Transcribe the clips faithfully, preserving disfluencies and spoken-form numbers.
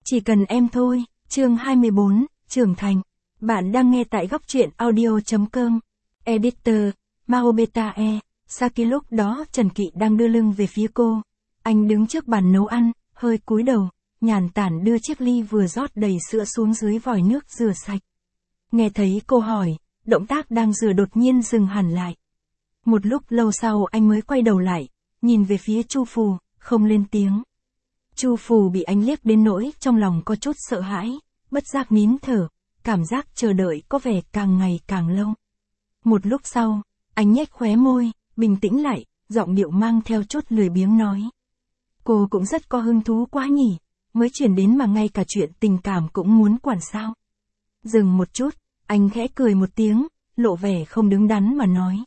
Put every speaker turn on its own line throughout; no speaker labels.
Chỉ cần em thôi, chương hai mươi bốn, trưởng thành. Bạn đang nghe tại góc truyện audio.com. Editor, Mahobeta E. Saki lúc đó Trần Kỵ đang đưa lưng về phía cô. Anh đứng trước bàn nấu ăn, hơi cúi đầu, nhàn tản đưa chiếc ly vừa rót đầy sữa xuống dưới vòi nước rửa sạch. Nghe thấy cô hỏi, động tác đang rửa đột nhiên dừng hẳn lại. Một lúc lâu sau anh mới quay đầu lại, nhìn về phía Chu Phù, không lên tiếng. Chu Phù bị anh liếc đến nỗi trong lòng có chút sợ hãi, bất giác nín thở, cảm giác chờ đợi có vẻ càng ngày càng lâu. Một lúc sau, anh nhếch khóe môi, bình tĩnh lại, giọng điệu mang theo chút lười biếng nói. Cô cũng rất có hứng thú quá nhỉ, mới chuyển đến mà ngay cả chuyện tình cảm cũng muốn quản sao. Dừng một chút, anh khẽ cười một tiếng, lộ vẻ không đứng đắn mà nói.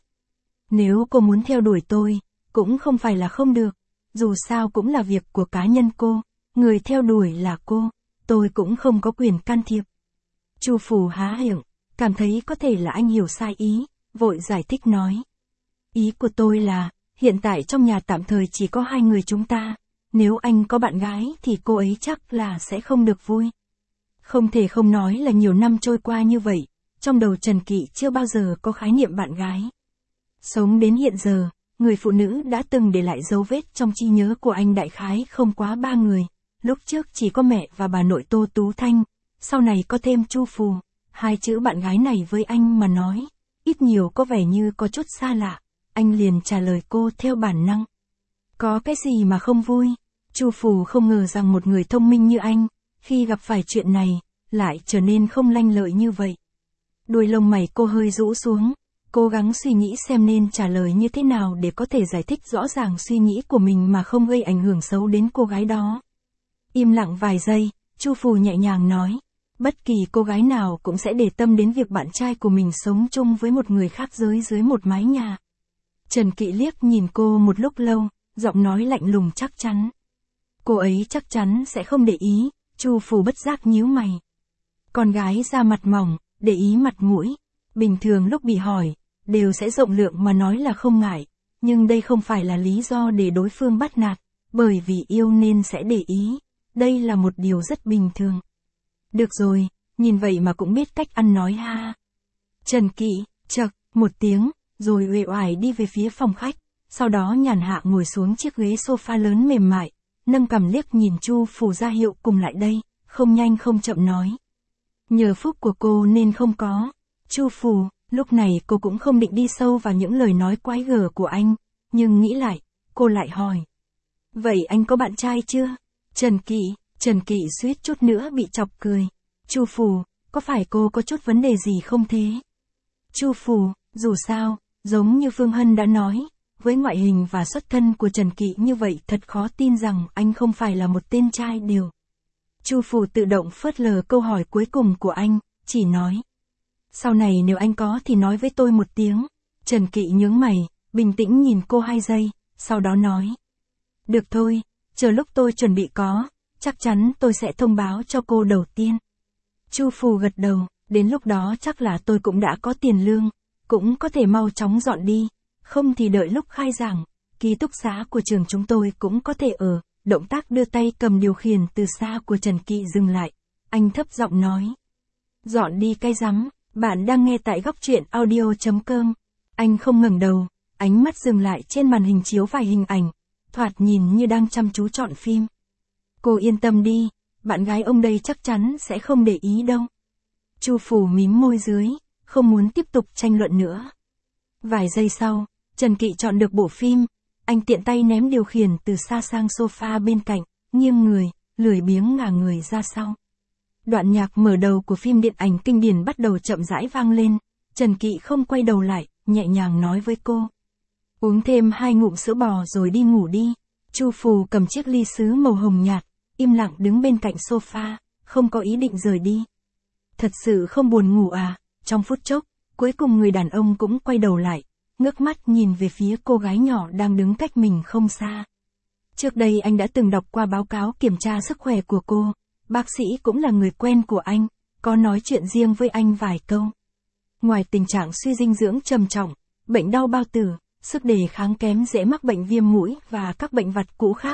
Nếu cô muốn theo đuổi tôi, cũng không phải là không được, dù sao cũng là việc của cá nhân cô, người theo đuổi là cô, tôi cũng không có quyền can thiệp. Chu Phù há miệng, cảm thấy có thể là anh hiểu sai ý, vội giải thích nói. Ý của tôi là, hiện tại trong nhà tạm thời chỉ có hai người chúng ta, nếu anh có bạn gái thì cô ấy chắc là sẽ không được vui. Không thể không nói là nhiều năm trôi qua như vậy, trong đầu Trần Kỵ chưa bao giờ có khái niệm bạn gái. Sống đến hiện giờ, người phụ nữ đã từng để lại dấu vết trong trí nhớ của anh đại khái không quá ba người, lúc trước chỉ có mẹ và bà nội Tô Tú Thanh, sau này có thêm Chu Phù, hai chữ bạn gái này với anh mà nói, ít nhiều có vẻ như có chút xa lạ, anh liền trả lời cô theo bản năng. Có cái gì mà không vui? Chu Phù không ngờ rằng một người thông minh như anh, khi gặp phải chuyện này, lại trở nên không lanh lợi như vậy. Đuôi lông mày cô hơi rũ xuống, cố gắng suy nghĩ xem nên trả lời như thế nào để có thể giải thích rõ ràng suy nghĩ của mình mà không gây ảnh hưởng xấu đến cô gái đó. Im lặng vài giây, Chu Phù nhẹ nhàng nói, bất kỳ cô gái nào cũng sẽ để tâm đến việc bạn trai của mình sống chung với một người khác giới dưới một mái nhà. Trần Kỵ liếc nhìn cô một lúc lâu, giọng nói lạnh lùng chắc chắn. Cô ấy chắc chắn sẽ không để ý, Chu Phù bất giác nhíu mày. Con gái da mặt mỏng, để ý mặt mũi, bình thường lúc bị hỏi, đều sẽ rộng lượng mà nói là không ngại, nhưng đây không phải là lý do để đối phương bắt nạt, bởi vì yêu nên sẽ để ý, đây là một điều rất bình thường. Được rồi, nhìn vậy mà cũng biết cách ăn nói ha. Trần Kỵ, chậc, một tiếng, rồi uể oải đi về phía phòng khách, sau đó nhàn hạ ngồi xuống chiếc ghế sofa lớn mềm mại, nâng cằm liếc nhìn Chu Phù ra hiệu cùng lại đây, không nhanh không chậm nói. Nhờ phúc của cô nên không có. Chu Phù, lúc này cô cũng không định đi sâu vào những lời nói quái gở của anh, nhưng nghĩ lại, cô lại hỏi. Vậy anh có bạn trai chưa? Trần Kỵ, Trần Kỵ suýt chút nữa bị chọc cười. Chu Phù, có phải cô có chút vấn đề gì không thế? Chu Phù, dù sao, giống như Phương Hân đã nói, với ngoại hình và xuất thân của Trần Kỵ như vậy thật khó tin rằng anh không phải là một tên trai điều. Chu Phù tự động phớt lờ câu hỏi cuối cùng của anh, chỉ nói. Sau này nếu anh có thì nói với tôi một tiếng. Trần Kỵ nhướng mày, bình tĩnh nhìn cô hai giây, sau đó nói. Được thôi, chờ lúc tôi chuẩn bị có, chắc chắn tôi sẽ thông báo cho cô đầu tiên. Chu Phù gật đầu, đến lúc đó chắc là tôi cũng đã có tiền lương, cũng có thể mau chóng dọn đi, không thì đợi lúc khai giảng, ký túc xá của trường chúng tôi cũng có thể ở. Động tác đưa tay cầm điều khiển từ xa của Trần Kỵ dừng lại, anh thấp giọng nói. Dọn đi cái rắm, bạn đang nghe tại góc truyện audio.com. Anh không ngẩng đầu, ánh mắt dừng lại trên màn hình chiếu vài hình ảnh, thoạt nhìn như đang chăm chú chọn phim. Cô yên tâm đi, bạn gái ông đây chắc chắn sẽ không để ý đâu. Chu Phù mím môi dưới, không muốn tiếp tục tranh luận nữa. Vài giây sau, Trần Kỵ chọn được bộ phim. Anh tiện tay ném điều khiển từ xa sang sofa bên cạnh, nghiêng người, lười biếng ngả người ra sau. Đoạn nhạc mở đầu của phim điện ảnh kinh điển bắt đầu chậm rãi vang lên, Trần Kỵ không quay đầu lại, nhẹ nhàng nói với cô. Uống thêm hai ngụm sữa bò rồi đi ngủ đi. Chu Phù cầm chiếc ly sứ màu hồng nhạt, im lặng đứng bên cạnh sofa, không có ý định rời đi. Thật sự không buồn ngủ à? Trong phút chốc, cuối cùng người đàn ông cũng quay đầu lại. Ngước mắt nhìn về phía cô gái nhỏ đang đứng cách mình không xa. Trước đây anh đã từng đọc qua báo cáo kiểm tra sức khỏe của cô, bác sĩ cũng là người quen của anh, có nói chuyện riêng với anh vài câu. Ngoài tình trạng suy dinh dưỡng trầm trọng, bệnh đau bao tử, sức đề kháng kém dễ mắc bệnh viêm mũi và các bệnh vặt cũ khác,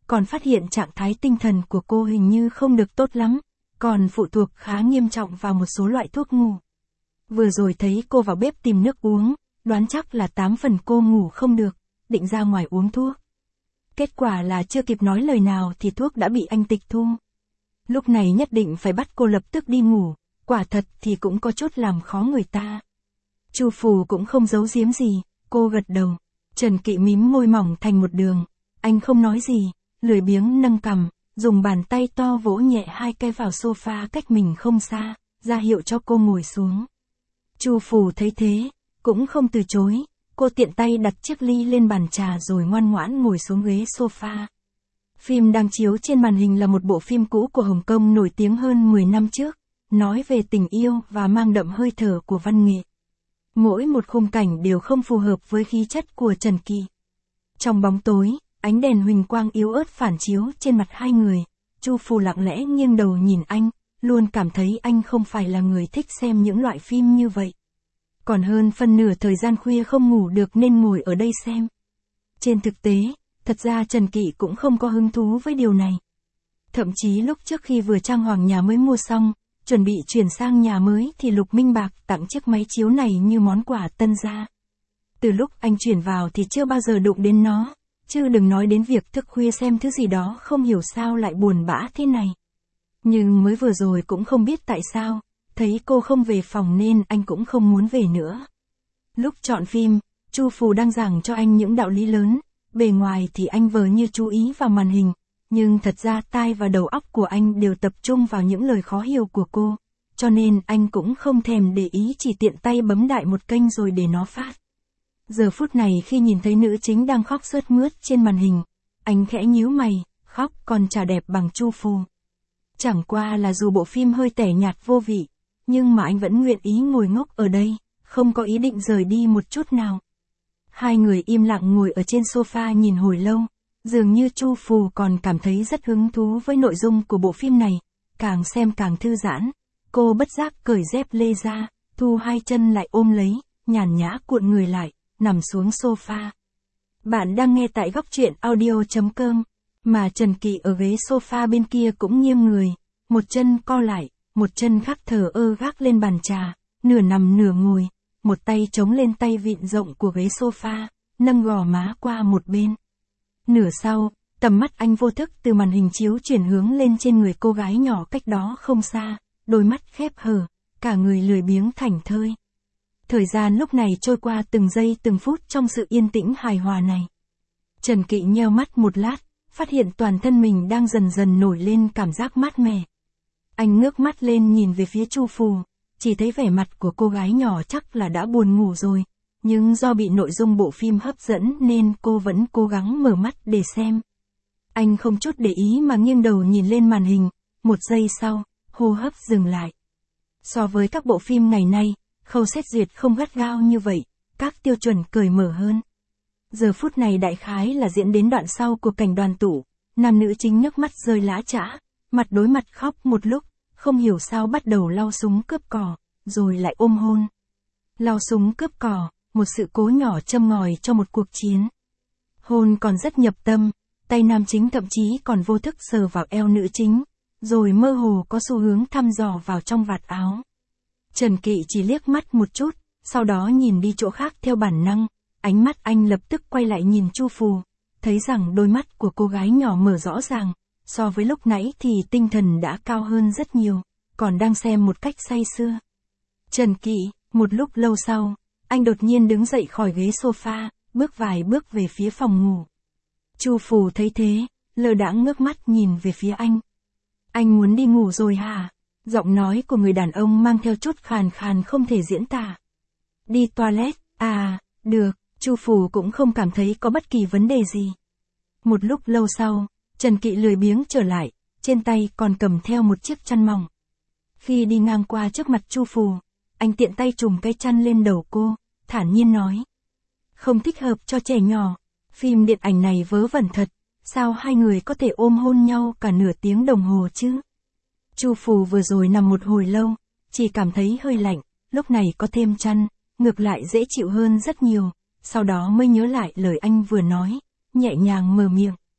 còn phát hiện trạng thái tinh thần của cô hình như không được tốt lắm, còn phụ thuộc khá nghiêm trọng vào một số loại thuốc ngủ. Vừa rồi thấy cô vào bếp tìm nước uống, đoán chắc là tám phần cô ngủ không được, định ra ngoài uống thuốc. Kết quả là chưa kịp nói lời nào thì thuốc đã bị anh tịch thu. Lúc này nhất định phải bắt cô lập tức đi ngủ, quả thật thì cũng có chút làm khó người ta. Chu Phù cũng không giấu giếm gì, cô gật đầu. Trần Kỵ mím môi mỏng thành một đường, anh không nói gì, lười biếng nâng cằm, dùng bàn tay to vỗ nhẹ hai cái vào sofa cách mình không xa, ra hiệu cho cô ngồi xuống. Chu Phù thấy thế, cũng không từ chối, cô tiện tay đặt chiếc ly lên bàn trà rồi ngoan ngoãn ngồi xuống ghế sofa. Phim đang chiếu trên màn hình là một bộ phim cũ của Hồng Kông nổi tiếng hơn mười năm trước, nói về tình yêu và mang đậm hơi thở của văn nghệ. Mỗi một khung cảnh đều không phù hợp với khí chất của Trần Kỵ. Trong bóng tối, ánh đèn huỳnh quang yếu ớt phản chiếu trên mặt hai người, Chu Phù lặng lẽ nghiêng đầu nhìn anh, luôn cảm thấy anh không phải là người thích xem những loại phim như vậy. Còn hơn phân nửa thời gian khuya không ngủ được nên ngồi ở đây xem. Trên thực tế, thật ra Trần Kỵ cũng không có hứng thú với điều này. Thậm chí lúc trước khi vừa trang hoàng nhà mới mua xong, chuẩn bị chuyển sang nhà mới thì Lục Minh Bạc tặng chiếc máy chiếu này như món quà tân gia. Từ lúc anh chuyển vào thì chưa bao giờ đụng đến nó, chứ đừng nói đến việc thức khuya xem thứ gì đó không hiểu sao lại buồn bã thế này. Nhưng mới vừa rồi cũng không biết tại sao, thấy cô không về phòng nên anh cũng không muốn về nữa. Lúc chọn phim, Chu Phù đang giảng cho anh những đạo lý lớn, bề ngoài thì anh vờ như chú ý vào màn hình, nhưng thật ra tai và đầu óc của anh đều tập trung vào những lời khó hiểu của cô, cho nên anh cũng không thèm để ý, chỉ tiện tay bấm đại một kênh rồi để nó phát. Giờ phút này khi nhìn thấy nữ chính đang khóc sướt mướt trên màn hình, anh khẽ nhíu mày, khóc còn chả đẹp bằng Chu Phù. Chẳng qua là dù bộ phim hơi tẻ nhạt vô vị, nhưng mà anh vẫn nguyện ý ngồi ngốc ở đây, không có ý định rời đi một chút nào. Hai người im lặng ngồi ở trên sofa nhìn hồi lâu, dường như Chu Phù còn cảm thấy rất hứng thú với nội dung của bộ phim này, càng xem càng thư giãn. Cô bất giác cởi dép lê ra, thu hai chân lại ôm lấy, nhàn nhã cuộn người lại, nằm xuống sofa. Bạn đang nghe tại góc truyện audio chấm com, mà Trần Kỵ ở ghế sofa bên kia cũng nghiêng người, một chân co lại, một chân khác thờ ơ gác lên bàn trà, nửa nằm nửa ngồi, một tay chống lên tay vịn rộng của ghế sofa, nâng gò má qua một bên. Nửa sau, tầm mắt anh vô thức từ màn hình chiếu chuyển hướng lên trên người cô gái nhỏ cách đó không xa, đôi mắt khép hờ, cả người lười biếng thảnh thơi. Thời gian lúc này trôi qua từng giây từng phút trong sự yên tĩnh hài hòa này. Trần Kỵ nheo mắt một lát, phát hiện toàn thân mình đang dần dần nổi lên cảm giác mát mẻ. Anh ngước mắt lên nhìn về phía Chu Phù, chỉ thấy vẻ mặt của cô gái nhỏ chắc là đã buồn ngủ rồi, nhưng do bị nội dung bộ phim hấp dẫn nên cô vẫn cố gắng mở mắt để xem. Anh không chút để ý mà nghiêng đầu nhìn lên màn hình, một giây sau, hô hấp dừng lại. So với các bộ phim ngày nay, khâu xét duyệt không gắt gao như vậy, các tiêu chuẩn cởi mở hơn. Giờ phút này đại khái là diễn đến đoạn sau của cảnh đoàn tụ, nam nữ chính nước mắt rơi lã chã, mặt đối mặt khóc một lúc, không hiểu sao bắt đầu lau súng cướp cỏ, rồi lại ôm hôn. Lau súng cướp cỏ, một sự cố nhỏ châm ngòi cho một cuộc chiến. Hôn còn rất nhập tâm, tay nam chính thậm chí còn vô thức sờ vào eo nữ chính, rồi mơ hồ có xu hướng thăm dò vào trong vạt áo. Trần Kỵ chỉ liếc mắt một chút, sau đó nhìn đi chỗ khác theo bản năng, ánh mắt anh lập tức quay lại nhìn Chu Phù, thấy rằng đôi mắt của cô gái nhỏ mở rõ ràng, so với lúc nãy thì tinh thần đã cao hơn rất nhiều, còn đang xem một cách say sưa. Trần Kỵ, một lúc lâu sau, anh đột nhiên đứng dậy khỏi ghế sofa, bước vài bước về phía phòng ngủ. Chu Phù thấy thế, lơ đãng ngước mắt nhìn về phía anh. Anh muốn đi ngủ rồi hả? Giọng nói của người đàn ông mang theo chút khàn khàn không thể diễn tả. Đi toilet, à, được, Chu Phù cũng không cảm thấy có bất kỳ vấn đề gì. Một lúc lâu sau, Trần Kỵ lười biếng trở lại, trên tay còn cầm theo một chiếc chăn mỏng. Khi đi ngang qua trước mặt Chu Phù, anh tiện tay trùm cái chăn lên đầu cô, thản nhiên nói. Không thích hợp cho trẻ nhỏ, phim điện ảnh này vớ vẩn thật, sao hai người có thể ôm hôn nhau cả nửa tiếng đồng hồ chứ? Chu Phù vừa rồi nằm một hồi lâu, chỉ cảm thấy hơi lạnh, lúc này có thêm chăn, ngược lại dễ chịu hơn rất nhiều, sau đó mới nhớ lại lời anh vừa nói, nhẹ nhàng mở miệng.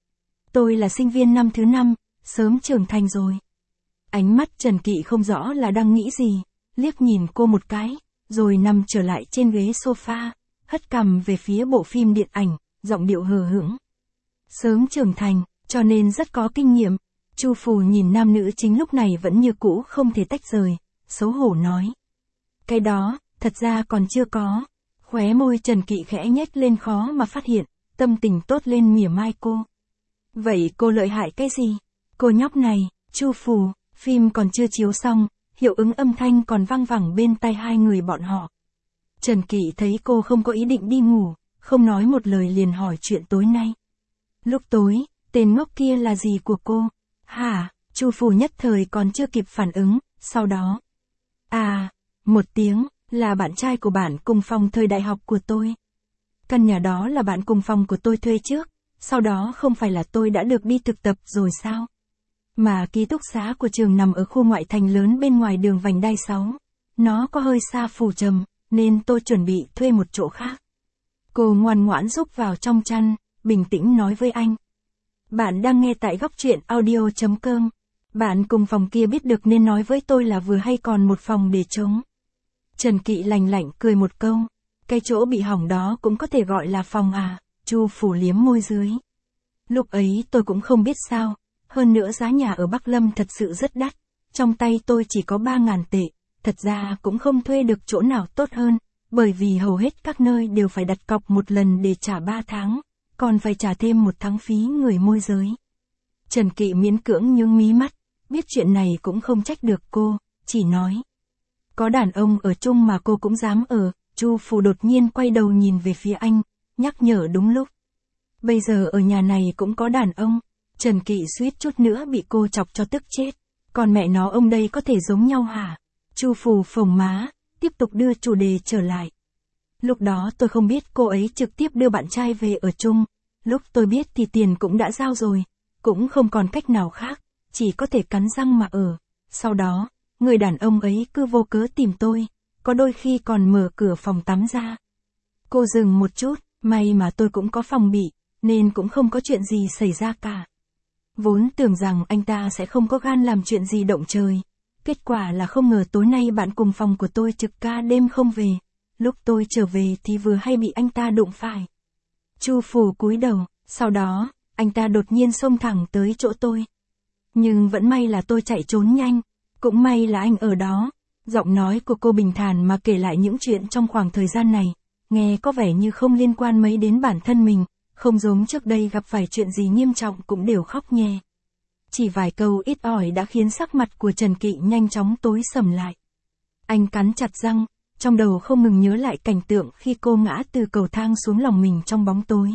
Tôi là sinh viên năm thứ năm, sớm trưởng thành rồi. Ánh mắt Trần Kỵ không rõ là đang nghĩ gì, liếc nhìn cô một cái, rồi nằm trở lại trên ghế sofa, hất cằm về phía bộ phim điện ảnh, giọng điệu hờ hững. Sớm trưởng thành, cho nên rất có kinh nghiệm. Chu Phù nhìn nam nữ chính lúc này vẫn như cũ không thể tách rời, xấu hổ nói. Cái đó, thật ra còn chưa có. Khóe môi Trần Kỵ khẽ nhếch lên khó mà phát hiện, tâm tình tốt lên mỉa mai cô. Vậy cô lợi hại cái gì? Cô nhóc này, Chu Phù, phim còn chưa chiếu xong, hiệu ứng âm thanh còn vang vẳng bên tai hai người bọn họ. Trần Kỵ thấy cô không có ý định đi ngủ, không nói một lời liền hỏi chuyện tối nay. Lúc tối, tên ngốc kia là gì của cô? Hả? Chu Phù nhất thời còn chưa kịp phản ứng, sau đó. À, một tiếng, là bạn trai của bạn cùng phòng thời đại học của tôi. Căn nhà đó là bạn cùng phòng của tôi thuê trước, sau đó không phải là tôi đã được đi thực tập rồi sao? Mà ký túc xá của trường nằm ở khu ngoại thành lớn bên ngoài đường vành đai sáu. Nó có hơi xa Phủ Trầm, nên tôi chuẩn bị thuê một chỗ khác. Cô ngoan ngoãn rúc vào trong chăn, bình tĩnh nói với anh. Bạn đang nghe tại góc truyện audio chấm com. Bạn cùng phòng kia biết được nên nói với tôi là vừa hay còn một phòng để trống. Trần Kỵ lành lạnh cười một câu. Cái chỗ bị hỏng đó cũng có thể gọi là phòng à? Chu Phù liếm môi dưới. Lúc ấy tôi cũng không biết sao. Hơn nữa giá nhà ở Bắc Lâm thật sự rất đắt. Trong tay tôi chỉ có ba ngàn tệ. Thật ra cũng không thuê được chỗ nào tốt hơn. Bởi vì hầu hết các nơi đều phải đặt cọc một lần để trả ba tháng. Còn phải trả thêm một tháng phí người môi giới. Trần Kỵ miễn cưỡng nhướng mí mắt. Biết chuyện này cũng không trách được cô. Chỉ nói. Có đàn ông ở chung mà cô cũng dám ở. Chu Phù đột nhiên quay đầu nhìn về phía anh. Nhắc nhở đúng lúc. Bây giờ ở nhà này cũng có đàn ông. Trần Kỵ suýt chút nữa bị cô chọc cho tức chết. Còn mẹ nó ông đây có thể giống nhau hả? Chu Phù phồng má, tiếp tục đưa chủ đề trở lại. Lúc đó tôi không biết cô ấy trực tiếp đưa bạn trai về ở chung. Lúc tôi biết thì tiền cũng đã giao rồi. Cũng không còn cách nào khác, chỉ có thể cắn răng mà ở. Sau đó, người đàn ông ấy cứ vô cớ tìm tôi. Có đôi khi còn mở cửa phòng tắm ra. Cô dừng một chút, may mà tôi cũng có phòng bị, nên cũng không có chuyện gì xảy ra cả. Vốn tưởng rằng anh ta sẽ không có gan làm chuyện gì động trời. Kết quả là không ngờ tối nay bạn cùng phòng của tôi trực ca đêm không về. Lúc tôi trở về thì vừa hay bị anh ta đụng phải. Chu Phù cúi đầu, sau đó, anh ta đột nhiên xông thẳng tới chỗ tôi. Nhưng vẫn may là tôi chạy trốn nhanh, cũng may là anh ở đó. Giọng nói của cô bình thản mà kể lại những chuyện trong khoảng thời gian này, nghe có vẻ như không liên quan mấy đến bản thân mình, không giống trước đây gặp phải chuyện gì nghiêm trọng cũng đều khóc nhè. Chỉ vài câu ít ỏi đã khiến sắc mặt của Trần Kỵ nhanh chóng tối sầm lại. Anh cắn chặt răng, trong đầu không ngừng nhớ lại cảnh tượng khi cô ngã từ cầu thang xuống lòng mình trong bóng tối.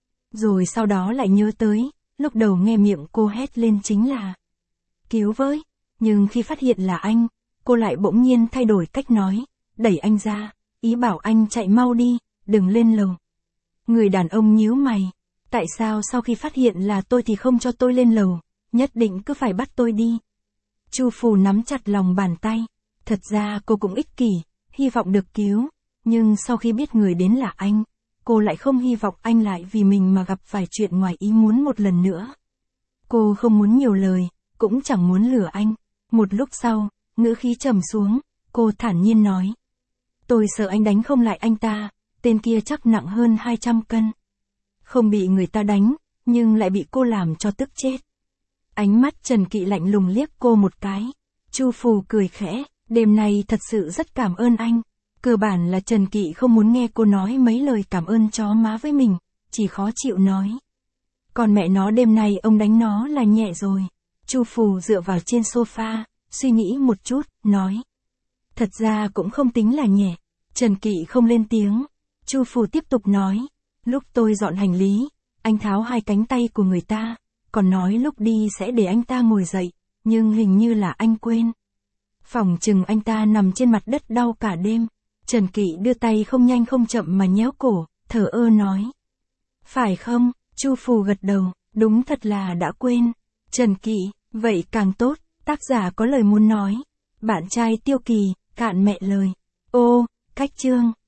Rồi sau đó lại nhớ tới, lúc đầu nghe miệng cô hét lên chính là cứu với, nhưng khi phát hiện là anh, cô lại bỗng nhiên thay đổi cách nói, đẩy anh ra, ý bảo anh chạy mau đi, đừng lên lầu. Người đàn ông nhíu mày, tại sao sau khi phát hiện là tôi thì không cho tôi lên lầu, nhất định cứ phải bắt tôi đi. Chu Phù nắm chặt lòng bàn tay, thật ra cô cũng ích kỷ, hy vọng được cứu, nhưng sau khi biết người đến là anh, cô lại không hy vọng anh lại vì mình mà gặp phải chuyện ngoài ý muốn một lần nữa. Cô không muốn nhiều lời, cũng chẳng muốn lừa anh. Một lúc sau, ngữ khí trầm xuống, cô thản nhiên nói. Tôi sợ anh đánh không lại anh ta, tên kia chắc nặng hơn hai trăm cân. Không bị người ta đánh, nhưng lại bị cô làm cho tức chết. Ánh mắt Trần Kỵ lạnh lùng liếc cô một cái. Chu Phù cười khẽ, đêm nay thật sự rất cảm ơn anh. Cơ bản là Trần Kỵ không muốn nghe cô nói mấy lời cảm ơn chó má với mình, chỉ khó chịu nói. Còn mẹ nó đêm nay ông đánh nó là nhẹ rồi. Chu Phù dựa vào trên sofa, suy nghĩ một chút, nói. Thật ra cũng không tính là nhẹ. Trần Kỵ không lên tiếng. Chu Phù tiếp tục nói. Lúc tôi dọn hành lý, anh tháo hai cánh tay của người ta, còn nói lúc đi sẽ để anh ta ngồi dậy, nhưng hình như là anh quên. Phỏng chừng anh ta nằm trên mặt đất đau cả đêm. Trần Kỵ đưa tay không nhanh không chậm mà nhéo cổ, thở ơ nói. Phải không? Chu Phù gật đầu, đúng thật là đã quên. Trần Kỵ, vậy càng tốt, tác giả có lời muốn nói. Bạn trai Tiêu Kỳ, cạn mẹ lời. Ô, cách chương.